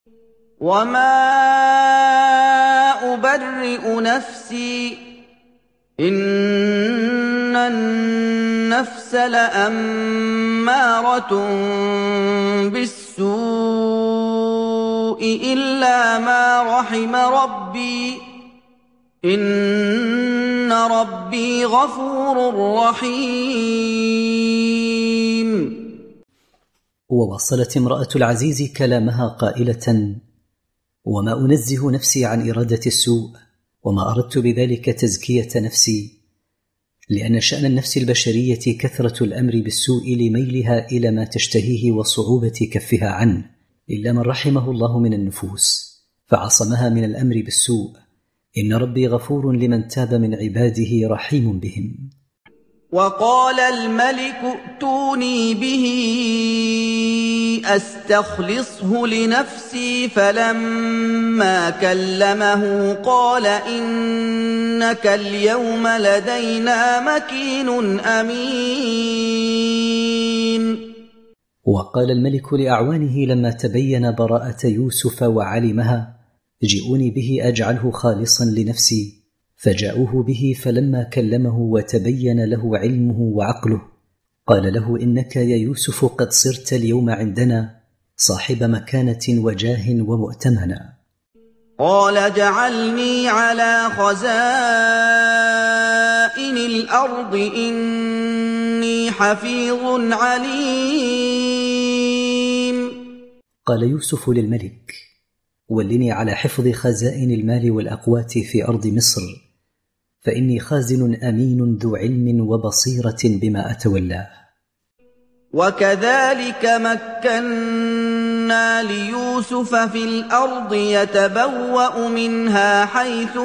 وما أبرئ نفسي إن النفس لأمارة بالسوء إلا ما رحم ربي إن ربي غفور رحيم. وواصلت امرأة العزيز كلامها قائلة: وما أنزه نفسي عن إرادة السوء، وما أردت بذلك تزكية نفسي، لأن شأن النفس البشرية كثرة الأمر بالسوء لميلها إلى ما تشتهيه وصعوبة كفها عنه، إلا من رحمه الله من النفوس فعصمها من الأمر بالسوء. إن ربي غفور لمن تاب من عباده رحيم بهم. وقال الملك ائتوني به أستخلصه لنفسي، فلما كلمه قال إنك اليوم لدينا مكين أمين. وقال الملك لأعوانه لما تبين براءة يوسف وعلمها: جئوني به أجعله خالصا لنفسي. فجاءوه به، فلما كلمه وتبين له علمه وعقله قال له: إنك يا يوسف قد صرت اليوم عندنا صاحب مكانة وجاه ومؤتمنا. قال اجعلني على خزائن الأرض إني حفيظ عليم. قال يوسف للملك: ولني على حفظ خزائن المال والأقوات في أرض مصر، فإني خازن أمين ذو علم وبصيرة بما أتولاه. وكذلك مكنا ليوسف في الأرض يتبوأ منها حيث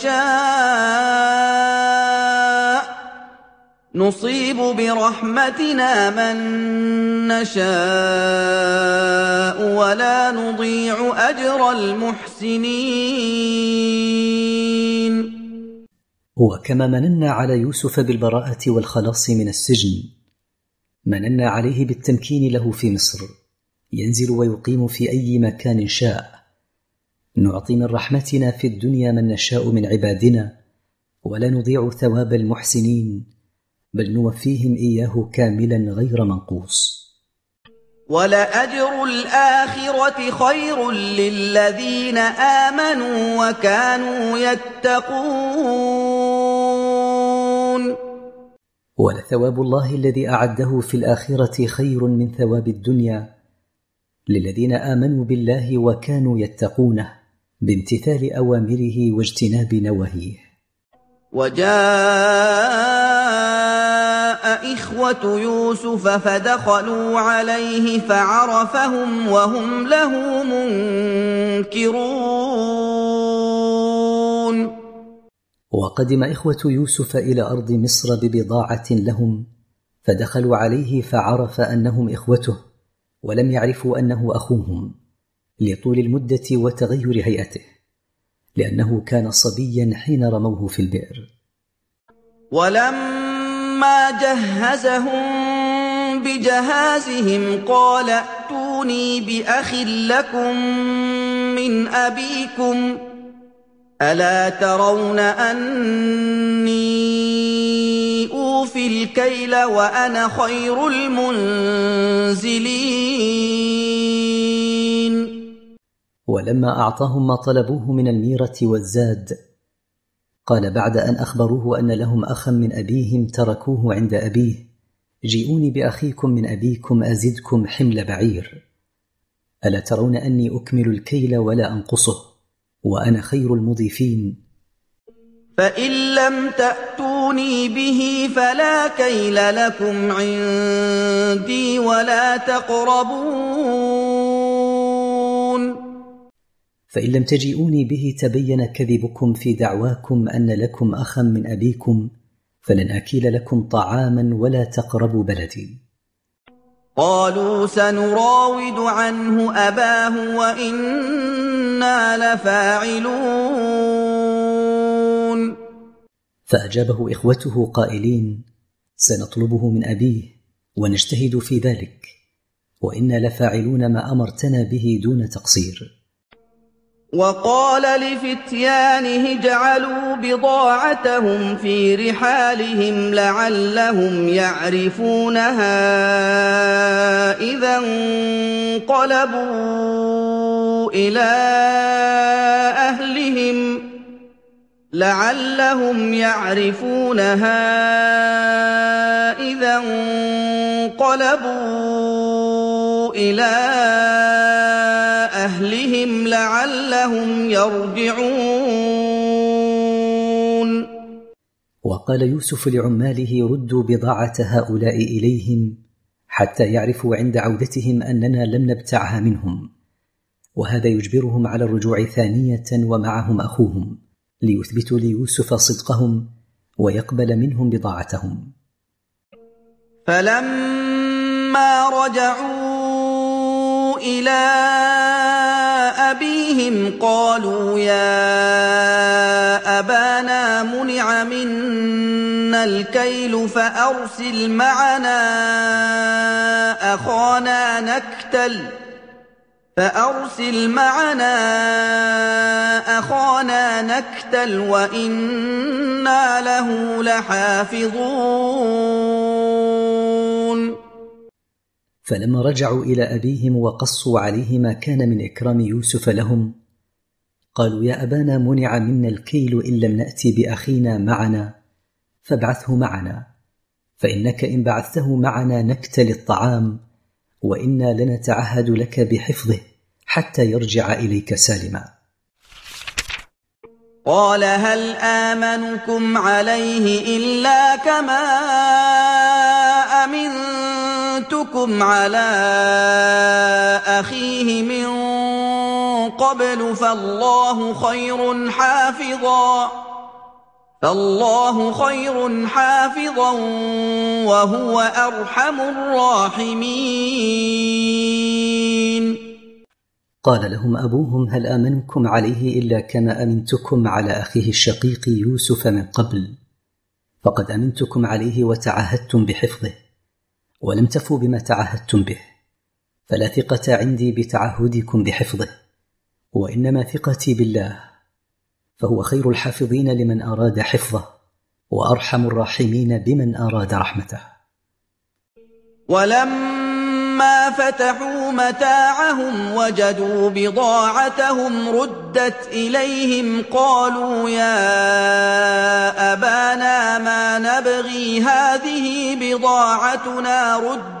يشاء نصيب برحمتنا من نشاء ولا نضيع أجر المحسنين. وكما مننا على يوسف بالبراءة والخلاص من السجن، مننا عليه بالتمكين له في مصر، ينزل ويقيم في أي مكان شاء. نعطي من رحمتنا في الدنيا من نشاء من عبادنا، ولا نضيع ثواب المحسنين، بل نوفيهم إياه كاملا غير منقوص. ولأجر الآخرة خير للذين آمنوا وكانوا يتقون. ولثواب الله الذي أعده في الآخرة خير من ثواب الدنيا للذين آمنوا بالله وكانوا يتقونه بامتثال أوامره واجتناب نواهيه. وجاء إخوة يوسف فدخلوا عليه فعرفهم وهم له منكرون. وقدم إخوة يوسف إلى أرض مصر ببضاعة لهم، فدخلوا عليه فعرف أنهم إخوته، ولم يعرفوا أنه أخوهم لطول المدة وتغير هيئته، لأنه كان صبيا حين رموه في البئر. ولما جهزهم بجهازهم قال ائتوني بأخ لكم من أبيكم ألا ترون أني أوفي الكيل وأنا خير المنزلين. ولما أعطاهم ما طلبوه من الميرة والزاد قال بعد أن أخبروه أن لهم أخا من أبيهم تركوه عند أبيه: جئوني بأخيكم من أبيكم أزدكم حمل بعير. ألا ترون أني أكمل الكيل ولا أنقصه وأنا خير المضيفين؟ فإن لم تأتوني به فلا كيل لكم عندي ولا تقربون. فإن لم تجئوني به تبين كذبكم في دعواكم أن لكم أخا من أبيكم، فلن أكيل لكم طعاما ولا تقربوا بلدي. قالوا سنراود عنه أباه وإنا لفاعلون. فأجابه إخوته قائلين: سنطلبه من أبيه ونجتهد في ذلك، وإنا لفاعلون ما أمرتنا به دون تقصير. وقال لفتيانه اجعلوا بضاعتهم في رحالهم لعلهم يعرفونها إذا انقلبوا إلى أهلهم لعلهم يرجعون. وقال يوسف لعماله ردوا بضاعة هؤلاء إليهم حتى يعرفوا عند عودتهم أننا لم نبتعها منهم، وهذا يجبرهم على الرجوع ثانية ومعهم أخوهم ليثبتوا ليوسف صدقهم ويقبل منهم بضاعتهم. فلما رجعوا إلى أبيهم قالوا يا أبانا منع منا الكيل فأرسل معنا أخانا نكتل وإنا له لحافظون. فلما رجعوا إلى أبيهم وقصوا عليه ما كان من إكرام يوسف لهم قالوا يا أبانا منع منا الكيل إن لم نأتي بأخينا معنا فابعثه معنا، فإنك إن بعثته معنا نكتل الطعام وإنا لنتعهد لك بحفظه حتى يرجع إليك سالما. قال هل آمنكم عليه إلا كما أمنتكم على أخيه من قبل فالله خير حافظا وهو أرحم الراحمين. قال لهم أبوهم هل آمنكم عليه إلا كما أمنتكم على أخيه الشقيق يوسف من قبل، فقد أمنتكم عليه وتعهدتم بحفظه ولم تفوا بما تعهدتم به، فلا ثقة عندي بتعهدكم بحفظه، وإنما ثقتي بالله، فهو خير الحافظين لمن أراد حفظه وأرحم الراحمين بمن أراد رحمته. ولما فتحوا متاعهم وجدوا بضاعتهم ردت إليهم قالوا يا أبانا ما نبغي هذه بضاعتنا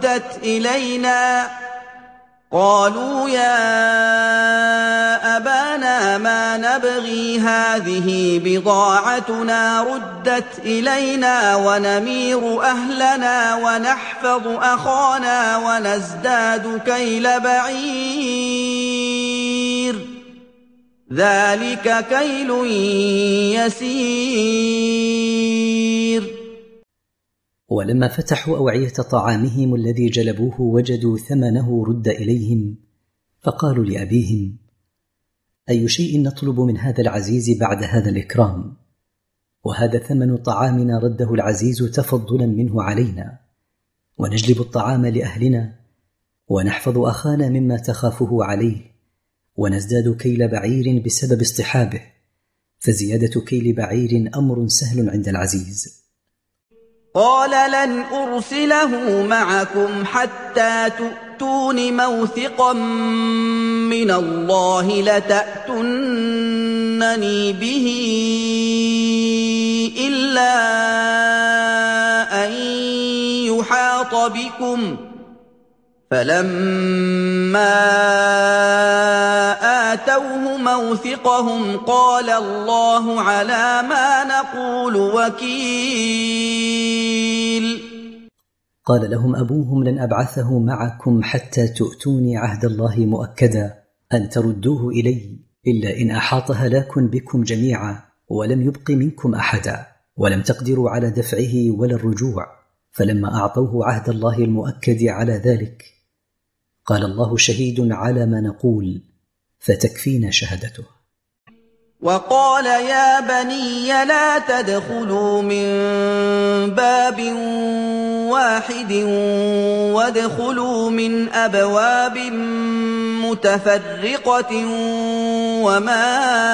ردت إلينا ونمير أهلنا ونحفظ أخانا ونزداد كيل بعير ذلك كيل يسير. ولما فتحوا أوعية طعامهم الذي جلبوه وجدوا ثمنه رد إليهم، فقالوا لأبيهم أي شيء نطلب من هذا العزيز بعد هذا الإكرام؟ وهذا ثمن طعامنا رده العزيز تفضلا منه علينا، ونجلب الطعام لأهلنا ونحفظ أخانا مما تخافه عليه، ونزداد كيل بعير بسبب اصطحابه، فزيادة كيل بعير أمر سهل عند العزيز. قال لن أرسله معكم حتى تؤتون موثقا من الله لتأتونني به إلا أن يحاط بكم، فلما آتوه موثقهم قال الله على ما نقول وكيل. قال لهم أبوهم لن أبعثه معكم حتى تؤتوني عهد الله مؤكدا أن تردوه إلي إلا إن أحاط هلاك بكم جميعا ولم يبق منكم أحدا ولم تقدروا على دفعه ولا الرجوع. فلما أعطوه عهد الله المؤكد على ذلك قال الله شهيد على ما نقول فتكفينا شهادته. وقال يا بني لا تدخلوا من باب واحد وادخلوا من أبواب متفرقة وما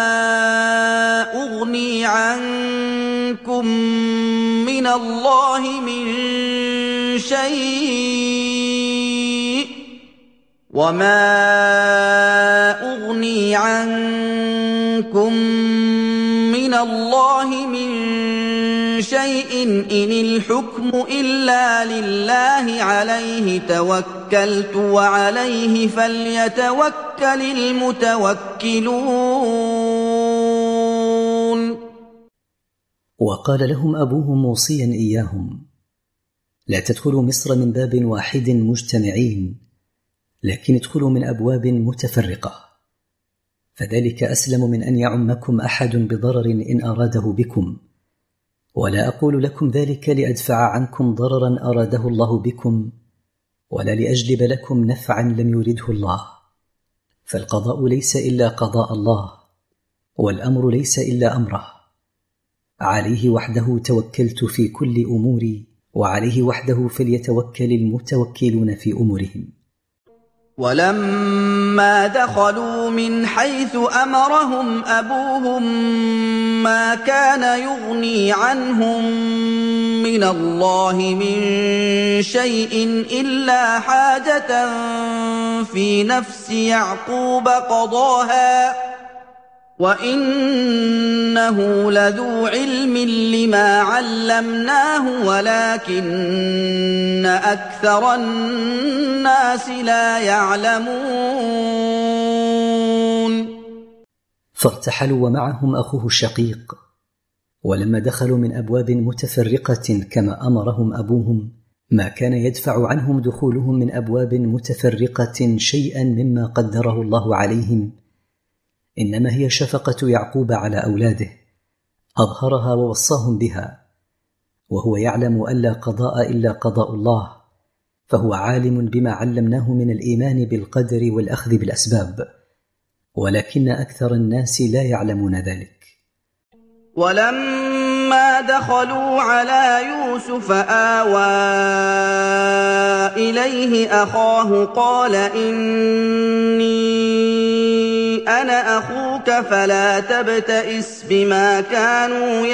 أغني عنكم من الله من شيء إن الحكم إلا لله عليه توكلت وعليه فليتوكل المتوكلون. وقال لهم أبوهم موصيا إياهم: لا تدخلوا مصر من باب واحد مجتمعين، لكن ادخلوا من أبواب متفرقة، فذلك أسلم من أن يعمكم أحد بضرر إن أراده بكم، ولا أقول لكم ذلك لأدفع عنكم ضررا أراده الله بكم، ولا لأجلب لكم نفعا لم يرده الله، فالقضاء ليس إلا قضاء الله، والأمر ليس إلا أمره، عليه وحده توكلت في كل أموري، وعليه وحده فليتوكل المتوكلون في أمورهم. ولما دخلوا من حيث أمرهم أبوهم ما كان يغني عنهم من الله من شيء إلا حاجة في نفس يعقوب قضاها، وإنه لذو علم لما علمناه ولكن أكثر الناس لا يعلمون. فارتحلوا ومعهم أخوه الشقيق، ولما دخلوا من أبواب متفرقة كما أمرهم أبوهم ما كان يدفع عنهم دخولهم من أبواب متفرقة شيئا مما قدره الله عليهم، إنما هي شفقة يعقوب على أولاده أظهرها ووصاهم بها، وهو يعلم أن لا قضاء إلا قضاء الله، فهو عالم بما علمناه من الإيمان بالقدر والأخذ بالأسباب، ولكن أكثر الناس لا يعلمون ذلك. ولما دخلوا على يوسف آوى إليه أخاه قال إني أنا أخوك فلا تبتئس بما كانوا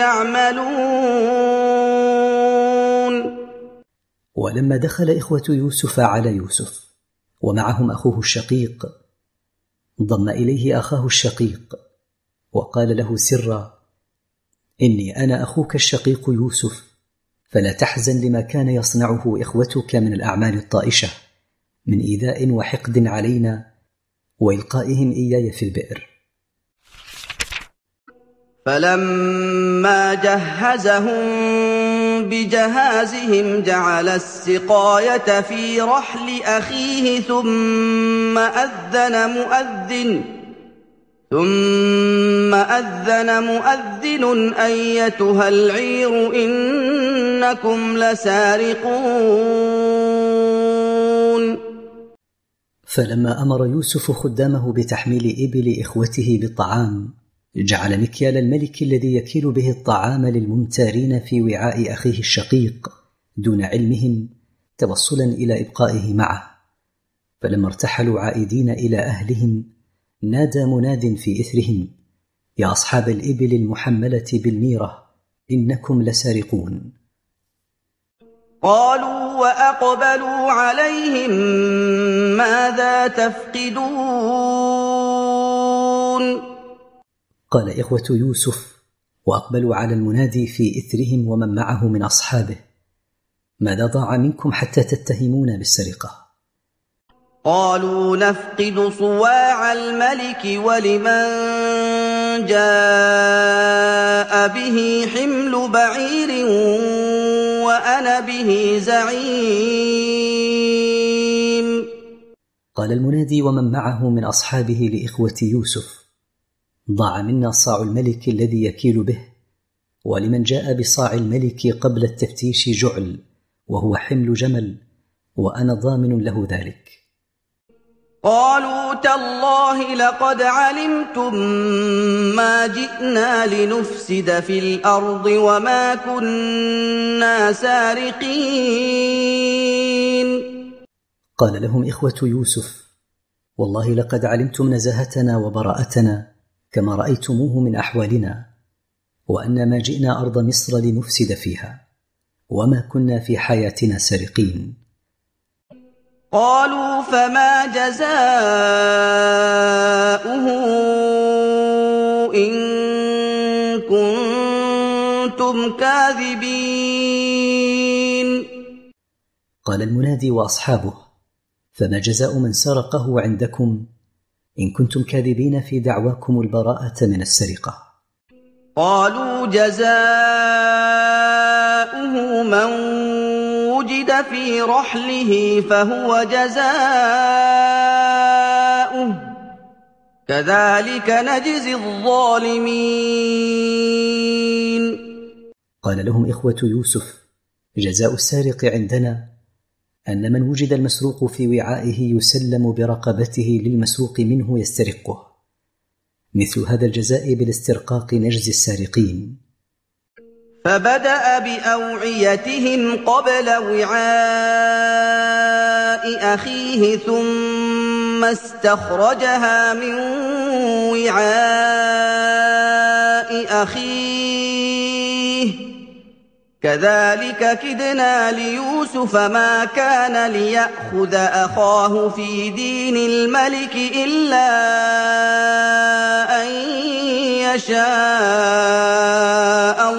يعملون. ولما دخل إخوة يوسف على يوسف ومعهم أخوه الشقيق ضم إليه أخاه الشقيق وقال له سرا: إني أنا أخوك الشقيق يوسف، فلا تحزن لما كان يصنعه إخوتك من الأعمال الطائشة من إيذاء وحقد علينا وإلقائهم إياي في البئر. فلما جهزهم بجهازهم جعل السقاية في رحل أخيه ثم أذن مؤذن أيتها العير إنكم لسارقون. فلما أمر يوسف خدامه بتحميل إبل إخوته بالطعام جعل مكيال الملك الذي يكيل به الطعام للممتارين في وعاء أخيه الشقيق دون علمهم توصلا إلى إبقائه معه. فلما ارتحلوا عائدين إلى أهلهم نادى مناد في إثرهم: يا أصحاب الإبل المحملة بالميرة إنكم لسارقون. قالوا وأقبلوا عليهم ماذا تفقدون. قال إخوة يوسف وأقبلوا على المنادي في إثرهم ومن معه من أصحابه: ماذا ضاع منكم حتى تتهمون بالسرقة؟ قالوا نفقد صواع الملك ولمن جاء به حمل بعير وأنا به زعيم. قال المنادي ومن معه من أصحابه لإخوة يوسف: ضاع منا صاع الملك الذي يكيل به، ولمن جاء بصاع الملك قبل التفتيش جعل وهو حمل جمل، وأنا ضامن له ذلك. قالوا تالله لقد علمتم ما جئنا لنفسد في الأرض وما كنا سارقين. قال لهم إخوة يوسف: والله لقد علمتم نزاهتنا وبراءتنا كما رأيتموه من أحوالنا، وأن ما جئنا أرض مصر لنفسد فيها، وما كنا في حياتنا سارقين. قالوا فما جزاؤه إن كنتم كاذبين. قال المنادي وأصحابه: فما جزاء من سرقه عندكم إن كنتم كاذبين في دعواكم البراءة من السرقة؟ قالوا جزاؤه من وجد في رحله فهو جزاؤه كذلك نجزي الظالمين. قال لهم إخوة يوسف: جزاء السارق عندنا أن من وجد المسروق في وعائه يسلم برقبته للمسروق منه يسترقه، مثل هذا الجزاء بالاسترقاق نجزي السارقين. فبدأ بأوعيتهم قبل وعاء أخيه ثم استخرجها من وعاء أخيه كذلك كدنا ليوسف ما كان ليأخذ أخاه في دين الملك إلا أن يشاء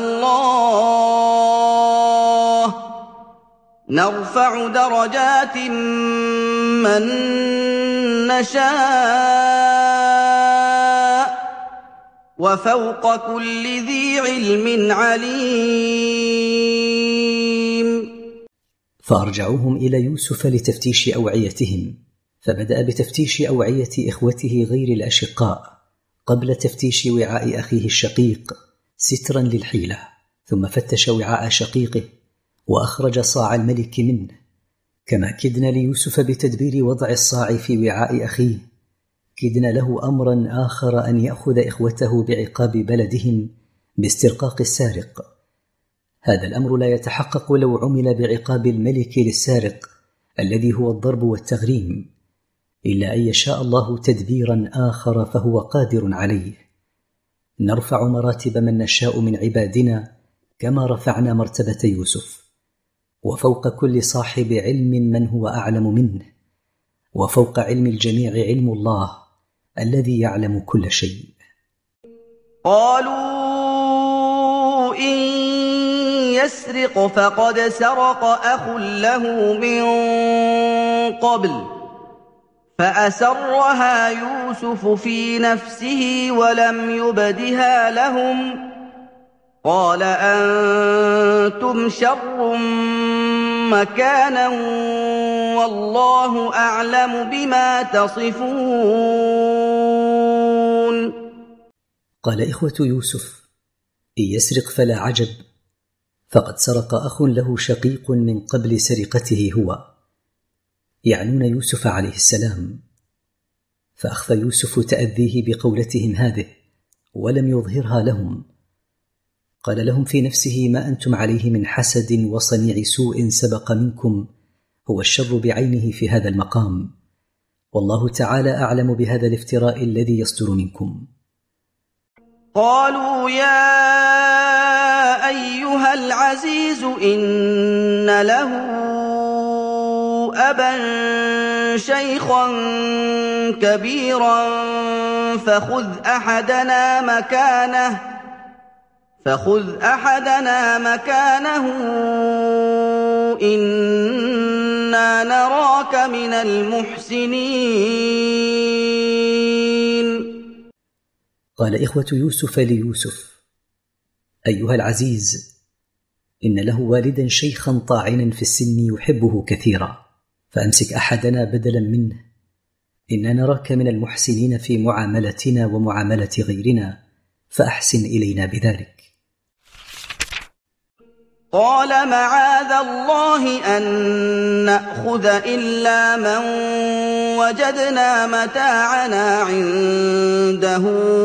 الله نرفع درجات من نشاء وفوق كل ذي علم عليم. فأرجعوهم إلى يوسف لتفتيش أوعيتهم، فبدأ بتفتيش أوعية إخوته غير الأشقاء قبل تفتيش وعاء أخيه الشقيق سترا للحيلة، ثم فتش وعاء شقيقه وأخرج صاع الملك منه، كما كدنا ليوسف بتدبير وضع الصاع في وعاء أخيه كدنا له أمرا آخر أن يأخذ إخوته بعقاب بلدهم باسترقاق السارق. هذا الأمر لا يتحقق لو عمل بعقاب الملك للسارق الذي هو الضرب والتغريم، إلا أن يشاء الله تدبيرا آخر فهو قادر عليه. نرفع مراتب من نشاء من عبادنا كما رفعنا مرتبة يوسف، وفوق كل صاحب علم من هو أعلم منه، وفوق علم الجميع علم الله الذي يعلم كل شيء. قالوا إن يسرق فقد سرق أخ له من قبل فأسرها يوسف في نفسه ولم يبدها لهم قال أنتم شر مكانا والله أعلم بما تصفون. قال إخوة يوسف: إن يسرق فلا عجب، فقد سرق أخ له شقيق من قبل سرقته هو، يعنون يوسف عليه السلام. فأخفى يوسف تأذيه بقولتهم هذه ولم يظهرها لهم. قال لهم في نفسه: ما أنتم عليه من حسد وصنيع سوء سبق منكم هو الشر بعينه في هذا المقام، والله تعالى أعلم بهذا الافتراء الذي يصدر منكم. قالوا يا أيها العزيز إن له أبا شيخا كبيرا فخذ أحدنا مكانه إنا نراك من المحسنين. قال إخوة يوسف ليوسف: أيها العزيز، إن له والدا شيخا طاعنا في السن يحبه كثيرا، فأمسك أحدنا بدلا منه، إنا نراك من المحسنين في معاملتنا ومعاملة غيرنا، فأحسن إلينا بذلك. قال معاذ الله أن نأخذ إلا من وجدنا متاعنا عنده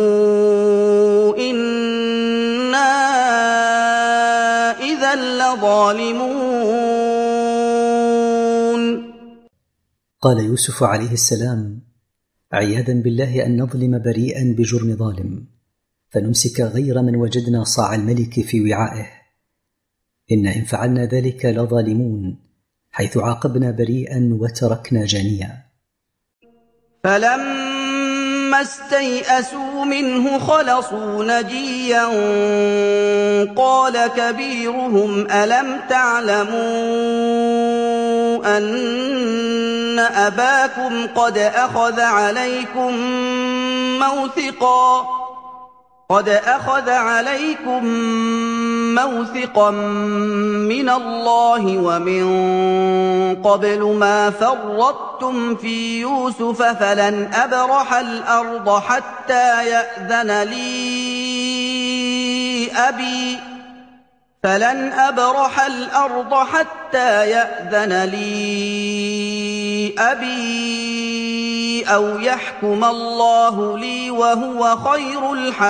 إنا إذا لظالمون. قال يوسف عليه السلام: عياذا بالله أن نظلم بريئا بجرم ظالم، فنمسك غير من وجدنا صاع الملك في وعائه. إن فعلنا ذلك لظالمون، حيث عاقبنا بريئا وتركنا جانيا. فلما استيئسوا منه خلصوا نجيا قال كبيرهم ألم تعلموا أن أباكم قد أخذ عليكم موثقا من الله ومن قبل ما فرطتم في يوسف فلن أبرح الأرض حتى يأذن لي أبي أو يحكم الله لي وهو خير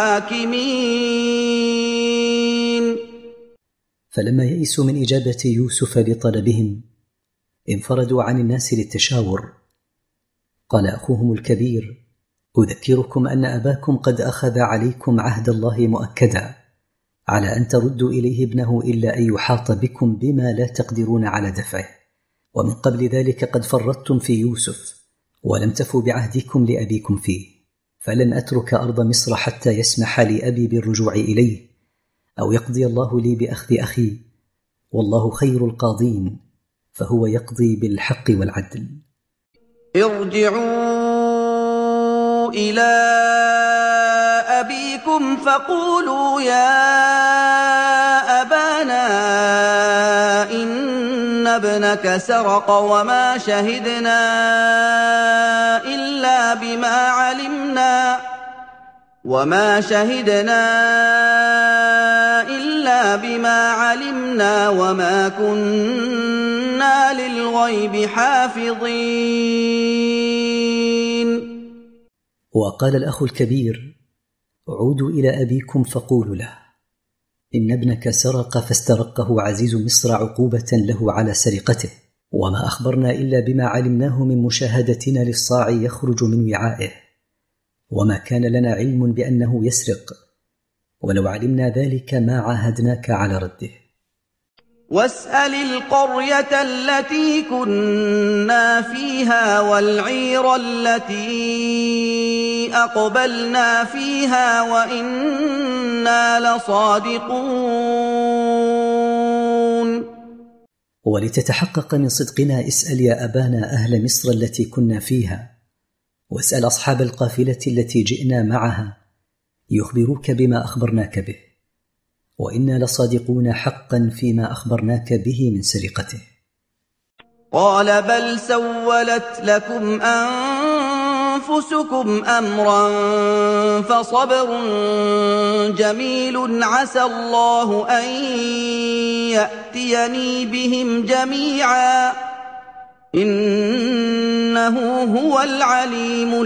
الحاكمين. فلما يئسوا من إجابة يوسف لطلبهم انفردوا عن الناس للتشاور. قال أخوهم الكبير: أذكركم أن أباكم قد أخذ عليكم عهد الله مؤكدا على أن تردوا إليه ابنه إلا أن يحاط بكم بما لا تقدرون على دفعه، ومن قبل ذلك قد فرطتم في يوسف ولم تفوا بعهدكم لأبيكم فيه، فلن أترك أرض مصر حتى يسمح لي أبي بالرجوع إليه أو يقضي الله لي بأخذ أخي، والله خير القاضين فهو يقضي بالحق والعدل. ارجعوا إلى أبيكم فقولوا يا أبانا إن ابنك سرق وما شهدنا إلا بما علمنا وما كنا للغيب حافظين. وقال الأخ الكبير: عودوا إلى أبيكم فقولوا له إن ابنك سرق فاسترقه عزيز مصر عقوبة له على سرقته، وما أخبرنا إلا بما علمناه من مشاهدتنا للصاع يخرج من وعائه، وما كان لنا علم بأنه يسرق، ولو علمنا ذلك ما عاهدناك على رده. واسأل القرية التي كنا فيها والعير التي أقبلنا فيها وإنا لصادقون. ولتتحقق من صدقنا اسأل يا أبانا أهل مصر التي كنا فيها، واسأل أصحاب القافلة التي جئنا معها يخبروك بما أخبرناك به، وإنا لصادقون حقا فيما أخبرناك به من سرقته. قال بل سولت لكم أنفسكم أمرا فصبر جميل عسى الله أن يأتيني بهم جميعا إنه هو العليم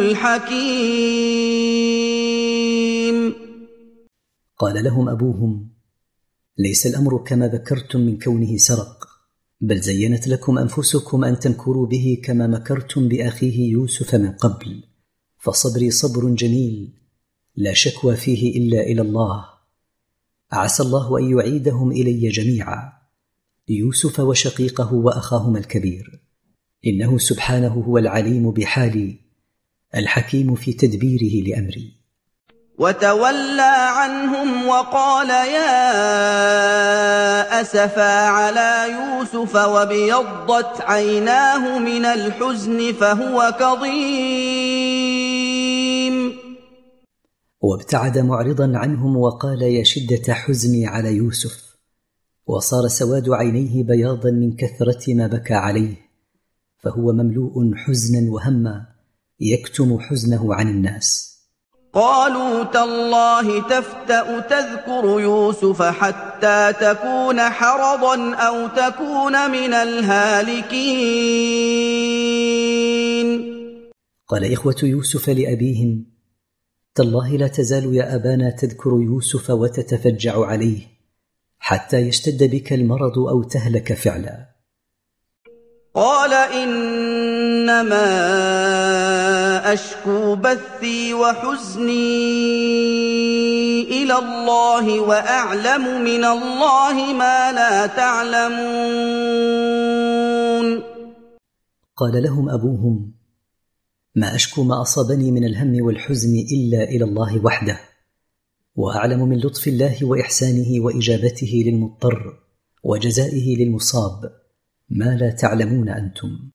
الحكيم. قال لهم أبوهم: ليس الأمر كما ذكرتم من كونه سرق، بل زينت لكم أنفسكم أن تمكروا به كما مكرتم بأخيه يوسف من قبل، فصبري صبر جميل لا شكوى فيه إلا إلى الله، عسى الله أن يعيدهم إلي جميعا، يوسف وشقيقه وأخاهما الكبير، إنه سبحانه هو العليم بحالي الحكيم في تدبيره لأمري. وتولى عنهم وقال يا أسفا على يوسف وابيضت عيناه من الحزن فهو كظيم. وابتعد معرضا عنهم وقال يا شدة حزني على يوسف، وصار سواد عينيه بياضا من كثرة ما بكى عليه، فهو مملوء حزنا وهما يكتم حزنه عن الناس. قالوا تالله تفتأ تذكر يوسف حتى تكون حرضا أو تكون من الهالكين. قال إخوة يوسف لأبيهم: تالله لا تزال يا أبانا تذكر يوسف وتتفجع عليه حتى يشتد بك المرض أو تهلك فعلا. قال إنما أشكو بثي وحزني إلى الله وأعلم من الله ما لا تعلمون. قال لهم أبوهم: ما أشكو ما أصابني من الهم والحزن إلا إلى الله وحده، وأعلم من لطف الله وإحسانه وإجابته للمضطر وجزائه للمصاب ما لا تعلمون أنتم.